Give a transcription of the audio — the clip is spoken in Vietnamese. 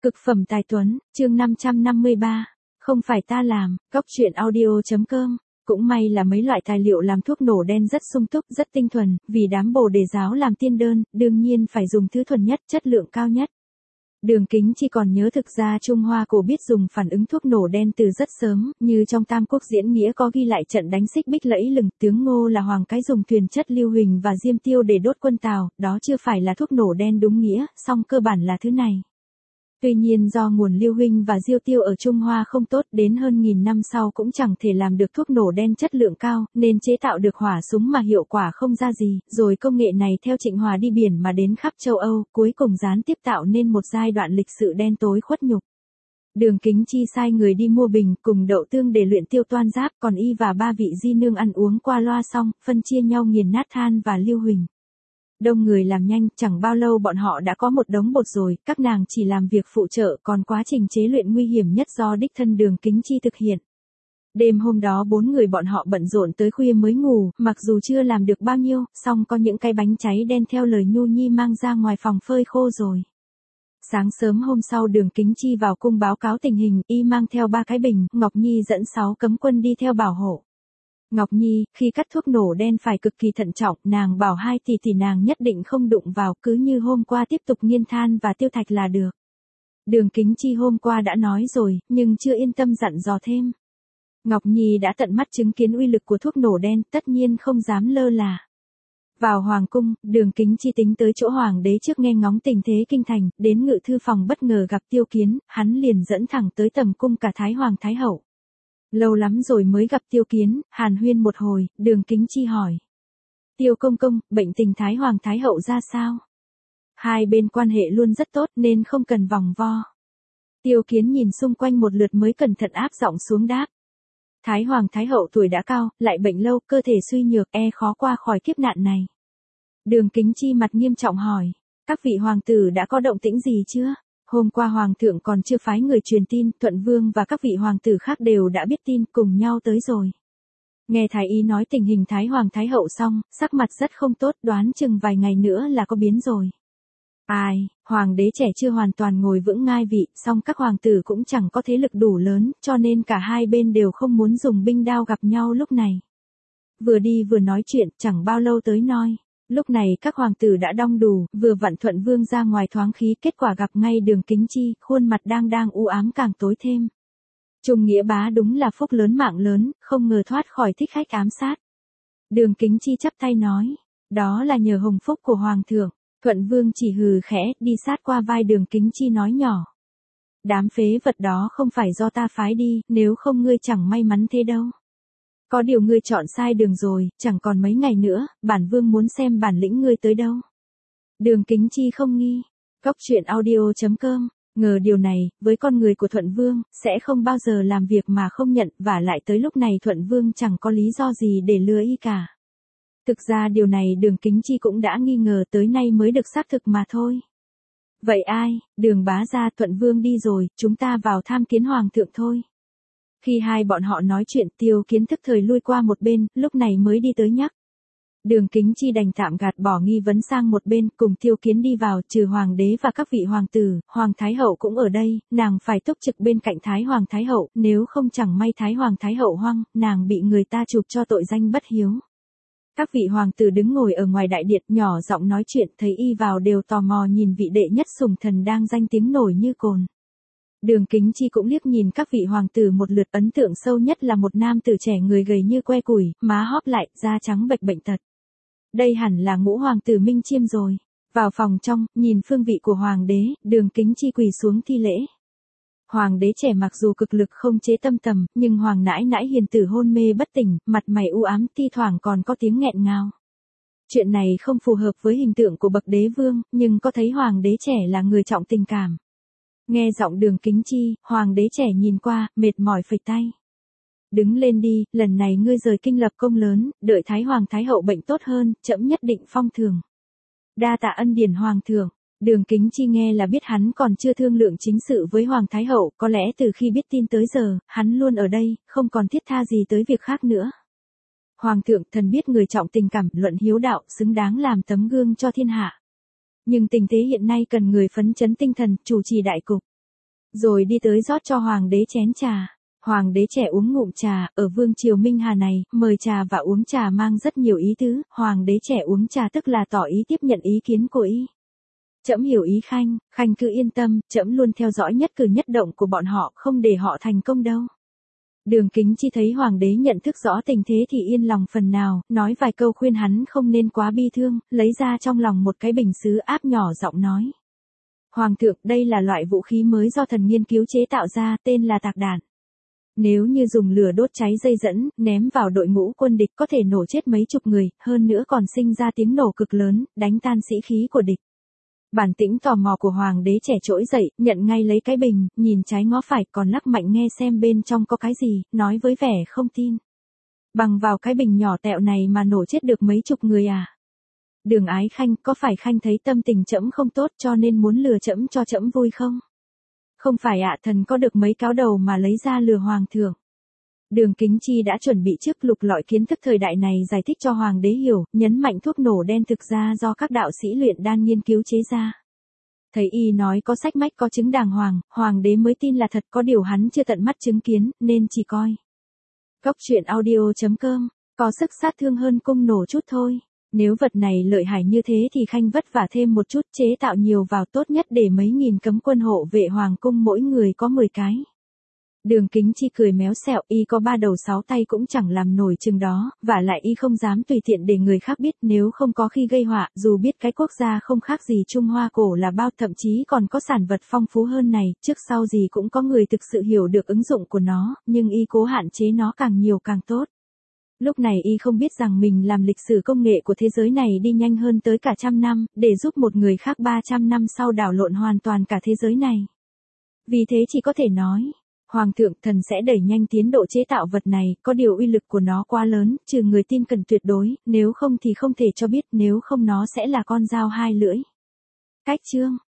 Cực phẩm tài tuấn, chương 553. Không phải ta làm, góc truyện audio.com. Cũng may là mấy loại tài liệu làm thuốc nổ đen rất sung túc, rất tinh thuần, vì đám Bồ Đề giáo làm tiên đơn, đương nhiên phải dùng thứ thuần nhất, chất lượng cao nhất. Đường Kính Chi còn nhớ thực ra Trung Hoa cổ biết dùng phản ứng thuốc nổ đen từ rất sớm, như trong Tam Quốc diễn nghĩa có ghi lại trận đánh Xích Bích lẫy lừng, tướng Ngô là Hoàng cái dùng thuyền chất Lưu Huỳnh và Diêm Tiêu để đốt quân Tào, đó chưa phải là thuốc nổ đen đúng nghĩa, song cơ bản là thứ này. Tuy nhiên do nguồn Lưu Huỳnh và Diêu Tiêu ở Trung Hoa không tốt, đến hơn 1000 năm sau cũng chẳng thể làm được thuốc nổ đen chất lượng cao, nên chế tạo được hỏa súng mà hiệu quả không ra gì, rồi công nghệ này theo Trịnh Hòa đi biển mà đến khắp châu Âu, cuối cùng gián tiếp tạo nên một giai đoạn lịch sử đen tối khuất nhục. Đường Kính Chi sai người đi mua bình cùng đậu tương để luyện tiêu toan giáp, còn y và ba vị di nương ăn uống qua loa xong, phân chia nhau nghiền nát than và Lưu Huỳnh. Đông người làm nhanh, chẳng bao lâu bọn họ đã có một đống bột rồi, các nàng chỉ làm việc phụ trợ, còn quá trình chế luyện nguy hiểm nhất do đích thân Đường Kính Chi thực hiện. Đêm hôm đó 4 người bọn họ bận rộn tới khuya mới ngủ, mặc dù chưa làm được bao nhiêu, song có những cái bánh cháy đen theo lời Nhu Nhi mang ra ngoài phòng phơi khô rồi. Sáng sớm hôm sau Đường Kính Chi vào cung báo cáo tình hình, y mang theo 3 cái bình, Ngọc Nhi dẫn 6 cấm quân đi theo bảo hộ. Ngọc Nhi, khi cắt thuốc nổ đen phải cực kỳ thận trọng, nàng bảo 2 tỷ nàng nhất định không đụng vào, cứ như hôm qua tiếp tục nghiên than và tiêu thạch là được. Đường Kính Chi hôm qua đã nói rồi, nhưng chưa yên tâm dặn dò thêm. Ngọc Nhi đã tận mắt chứng kiến uy lực của thuốc nổ đen, tất nhiên không dám lơ là. Vào hoàng cung, Đường Kính Chi tính tới chỗ hoàng đế trước nghe ngóng tình thế kinh thành, đến ngự thư phòng bất ngờ gặp Tiêu Kiến, hắn liền dẫn thẳng tới tầm cung cả Thái Hoàng Thái Hậu. Lâu lắm rồi mới gặp Tiêu Kiến, hàn huyên một hồi, Đường Kính Chi hỏi. Tiêu công công, bệnh tình Thái Hoàng Thái Hậu ra sao? Hai bên quan hệ luôn rất tốt nên không cần vòng vo. Tiêu Kiến nhìn xung quanh một lượt mới cẩn thận áp giọng xuống đáp. Thái Hoàng Thái Hậu tuổi đã cao, lại bệnh lâu, cơ thể suy nhược, khó qua khỏi kiếp nạn này. Đường Kính Chi mặt nghiêm trọng hỏi. Các vị hoàng tử đã có động tĩnh gì chưa? Hôm qua hoàng thượng còn chưa phái người truyền tin, Thuận Vương và các vị hoàng tử khác đều đã biết tin, cùng nhau tới rồi. Nghe thái y nói tình hình Thái Hoàng Thái Hậu xong, sắc mặt rất không tốt, đoán chừng vài ngày nữa là có biến rồi. Ai, hoàng đế trẻ chưa hoàn toàn ngồi vững ngai vị, song các hoàng tử cũng chẳng có thế lực đủ lớn, cho nên cả hai bên đều không muốn dùng binh đao gặp nhau lúc này. Vừa đi vừa nói chuyện, chẳng bao lâu tới Noi. Lúc này các hoàng tử đã đong đủ, vừa vặn Thuận Vương ra ngoài thoáng khí, kết quả gặp ngay Đường Kính Chi, khuôn mặt đang u ám càng tối thêm. Trung Nghĩa bá đúng là phúc lớn mạng lớn, không ngờ thoát khỏi thích khách ám sát. Đường Kính Chi chắp tay nói, đó là nhờ hồng phúc của hoàng thượng. Thuận Vương chỉ hừ khẽ, đi sát qua vai Đường Kính Chi nói nhỏ. Đám phế vật đó không phải do ta phái đi, nếu không ngươi chẳng may mắn thế đâu. Có điều ngươi chọn sai đường rồi, chẳng còn mấy ngày nữa, bản vương muốn xem bản lĩnh ngươi tới đâu. Đường Kính Chi không nghi. Góc truyện audio.com. Ngờ điều này, với con người của Thuận Vương, sẽ không bao giờ làm việc mà không nhận, và lại tới lúc này Thuận Vương chẳng có lý do gì để lừa y cả. Thực ra điều này Đường Kính Chi cũng đã nghi ngờ, tới nay mới được xác thực mà thôi. Vậy ai, Đường bá gia, Thuận Vương đi rồi, chúng ta vào tham kiến hoàng thượng thôi. Khi hai bọn họ nói chuyện, Tiêu Kiến thức thời lui qua một bên, lúc này mới đi tới nhắc. Đường Kính Chi đành tạm gạt bỏ nghi vấn sang một bên, cùng Tiêu Kiến đi vào, trừ hoàng đế và các vị hoàng tử, Hoàng Thái Hậu cũng ở đây, nàng phải túc trực bên cạnh Thái Hoàng Thái Hậu, nếu không chẳng may Thái Hoàng Thái Hậu hoang, nàng bị người ta chụp cho tội danh bất hiếu. Các vị hoàng tử đứng ngồi ở ngoài đại điện, nhỏ giọng nói chuyện, thấy y vào đều tò mò nhìn vị đệ nhất sủng thần đang danh tiếng nổi như cồn. Đường Kính Chi cũng liếc nhìn các vị hoàng tử một lượt, ấn tượng sâu nhất là một nam tử trẻ người gầy như que củi, má hóp lại, da trắng bệch bệnh tật. Đây hẳn là Ngũ hoàng tử Minh Chiêm rồi. Vào phòng trong, nhìn phương vị của hoàng đế, Đường Kính Chi quỳ xuống thi lễ. Hoàng đế trẻ mặc dù cực lực không chế tâm tầm, nhưng hoàng nãi nãi hiền tử hôn mê bất tỉnh, mặt mày u ám, thi thoảng còn có tiếng nghẹn ngào. Chuyện này không phù hợp với hình tượng của bậc đế vương, nhưng có thấy hoàng đế trẻ là người trọng tình cảm. Nghe giọng Đường Kính Chi, hoàng đế trẻ nhìn qua, mệt mỏi phẩy tay. Đứng lên đi, lần này ngươi rời kinh lập công lớn, đợi Thái Hoàng Thái Hậu bệnh tốt hơn, trẫm nhất định phong thường. Đa tạ ân điển hoàng thượng. Đường Kính Chi nghe là biết hắn còn chưa thương lượng chính sự với Hoàng Thái Hậu, có lẽ từ khi biết tin tới giờ, hắn luôn ở đây, không còn thiết tha gì tới việc khác nữa. Hoàng thượng, thần biết người trọng tình cảm, luận hiếu đạo, xứng đáng làm tấm gương cho thiên hạ. Nhưng tình thế hiện nay cần người phấn chấn tinh thần, chủ trì đại cục. rồi đi tới rót cho hoàng đế chén trà. Hoàng đế trẻ uống ngụm trà, ở vương triều Minh Hà này, mời trà và uống trà mang rất nhiều ý tứ, hoàng đế trẻ uống trà tức là tỏ ý tiếp nhận ý kiến của y. Trẫm hiểu ý Khanh, Khanh cứ yên tâm, trẫm luôn theo dõi nhất cử nhất động của bọn họ, không để họ thành công đâu. Đường Kính Chi thấy hoàng đế nhận thức rõ tình thế thì yên lòng phần nào, nói vài câu khuyên hắn không nên quá bi thương, lấy ra trong lòng một cái bình sứ áp nhỏ giọng nói. Hoàng thượng, đây là loại vũ khí mới do thần nghiên cứu chế tạo ra, tên là tạc đạn. Nếu như dùng lửa đốt cháy dây dẫn, ném vào đội ngũ quân địch có thể nổ chết mấy chục người, hơn nữa còn sinh ra tiếng nổ cực lớn, đánh tan sĩ khí của địch. Bản tĩnh tò mò của hoàng đế trẻ trỗi dậy, nhận ngay lấy cái bình, nhìn trái ngó phải còn lắc mạnh nghe xem bên trong có cái gì, nói với vẻ không tin. Bằng vào cái bình nhỏ tẹo này mà nổ chết được mấy chục người à? Đường Ái Khanh, có phải Khanh thấy tâm tình trẫm không tốt cho nên muốn lừa trẫm cho trẫm vui không? Không phải ạ, thần có được mấy cáo đầu mà lấy ra lừa hoàng thượng. Đường Kính Chi đã chuẩn bị trước lục lọi kiến thức thời đại này giải thích cho hoàng đế hiểu, nhấn mạnh thuốc nổ đen thực ra do các đạo sĩ luyện đan nghiên cứu chế ra. Thấy y nói có sách mách có chứng đàng hoàng, hoàng đế mới tin là thật, có điều hắn chưa tận mắt chứng kiến, nên chỉ coi. Góc truyện audio.com, có sức sát thương hơn cung nổ chút thôi. Nếu vật này lợi hại như thế thì Khanh vất vả thêm một chút chế tạo nhiều vào, tốt nhất để mấy nghìn cấm quân hộ vệ hoàng cung mỗi người có 10 cái. Đường Kính Chi cười méo xẹo, y có 3 đầu 6 tay cũng chẳng làm nổi chừng đó, vả lại y không dám tùy tiện để người khác biết, nếu không có khi gây họa, dù biết cái quốc gia không khác gì Trung Hoa cổ là bao, thậm chí còn có sản vật phong phú hơn này, trước sau gì cũng có người thực sự hiểu được ứng dụng của nó, nhưng y cố hạn chế nó càng nhiều càng tốt. Lúc này y không biết rằng mình làm lịch sử công nghệ của thế giới này đi nhanh hơn tới cả 100 năm, để giúp một người khác 300 năm sau đảo lộn hoàn toàn cả thế giới này. Vì thế chỉ có thể nói, Hoàng thượng, thần sẽ đẩy nhanh tiến độ chế tạo vật này, có điều uy lực của nó quá lớn, trừ người tin cần tuyệt đối, nếu không thì không thể cho biết, nếu không nó sẽ là con dao hai lưỡi. Cách chương